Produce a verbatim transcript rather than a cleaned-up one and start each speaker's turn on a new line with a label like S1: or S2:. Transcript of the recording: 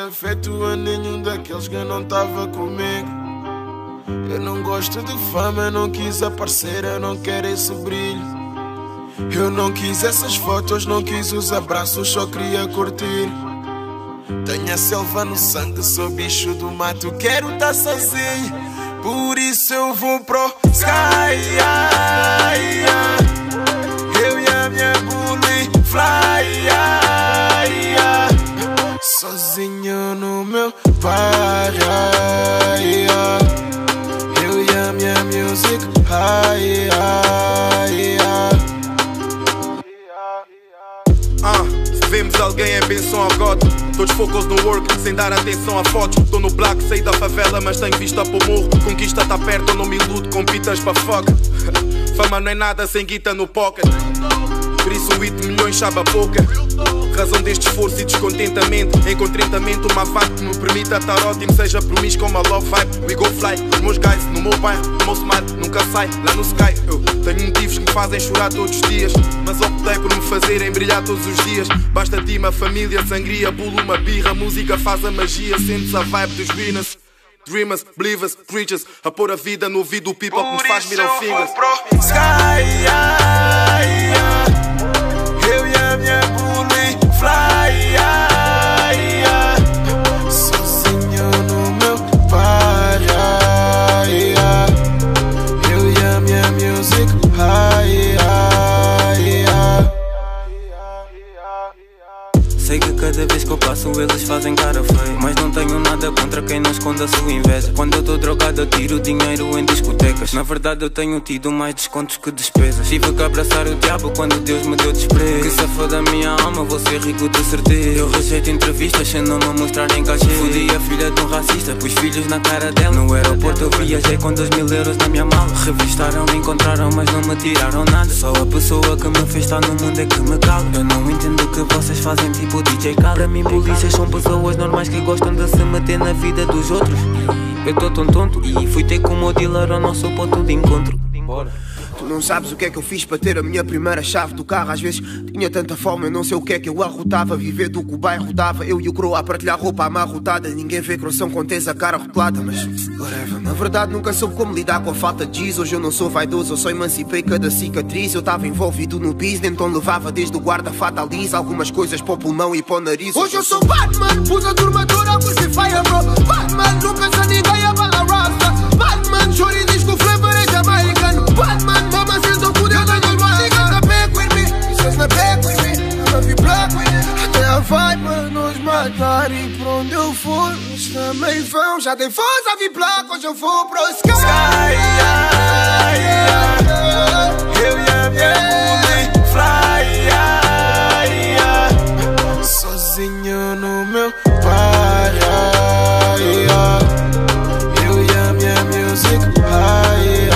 S1: afeto a nenhum daqueles que não tava comigo. Eu não gosto de fama, eu não quis aparecer, eu não quero esse brilho. Eu não quis essas fotos, não quis os abraços, só queria curtir. Tenho a selva no sangue, sou bicho do mato, quero estar sozinho. Por isso eu vou pro sky. Eu e a minha bully fly. Sozinho no meu bar. Eu e a minha music high.
S2: Ah, se vemos alguém é benção ao God. Todos focus no work, sem dar atenção a fotos. Tô no black, saí da favela, mas tenho vista pro morro. Conquista tá perto, eu não me iludo com pitas pra fuck. Fama não é nada sem guita no pocket. Por isso um hit de milhões sabe a pouca. Razão deste esforço e descontentamento. Encontrei tratamento, uma vibe que me permita estar ótimo. Seja promíscuo como a love vibe. We go fly, os meus guys no meu bairro. O meu smile nunca sai, lá no sky. Eu tenho motivos que me fazem chorar todos os dias, mas optei por me fazerem brilhar todos os dias. Basta de uma família, sangria, pulo uma birra. Música faz a magia, sentes a vibe dos winners. Dreamers, believers, preachers. A pôr a vida no ouvido do people que me faz mirar fingers.
S1: Sky, eu e a minha bully fly. Sozinho no meu bar. Eu e a minha music high.
S3: Sei que cada vez que eu passo eles fazem cara feia, mas não tenho nada contra quem não esconda a sua inveja. Quando eu tô drogado eu tiro dinheiro em discotecas. Na verdade eu tenho tido mais descontos que despesas. Tive que abraçar o diabo quando Deus me deu desprezo. Que se for da minha alma vou ser rico de certeza. Eu rejeito entrevistas sem não me mostrar em cachê. Fudi a filha de um racista, pus filhos na cara dela. No aeroporto eu viajei com dois mil euros na minha mala. Revistaram, me encontraram mas não me tiraram nada. Só a pessoa que me fez estar no mundo é que me cala. Eu não entendo o que vocês fazem tipo D J Khaled. Para mim polícias são pessoas normais que gostam de se meter na vida dos outros. Eu tô tão tonto e fui ter com o meu dealer ao nosso ponto de encontro. Bora.
S4: Tu não sabes o que é que eu fiz para ter a minha primeira chave do carro. Às vezes tinha tanta fome, eu não sei o que é que eu arrotava. Viver do que o bairro dava, eu e o croa a partilhar roupa amarrotada. Ninguém vê coração com tens a cara rotulada, mas whatever. Na verdade nunca soube como lidar com a falta de giz. Hoje eu não sou vaidoso, eu só emancipei cada cicatriz. Eu tava envolvido no business, então levava desde o guarda-fato à lisa algumas coisas para o pulmão e para o nariz. Hoje eu sou Batman, pus a turma toda a fire, bro. Batman, não pensa ninguém a bala rasta. Batman, chora e diz que o flavor é jamaicano. Batman, mama, sinto o poder da normal. Niggas na back with me, vocês na back with me. I'ma be black with it. Até a vibe para nos matar. E por onde eu for, eles também vão. Já tem força a vir black, hoje eu vou pro sky.
S1: Eu e a minha bully fly. Sozinho no meu bar. Eu e a minha music high.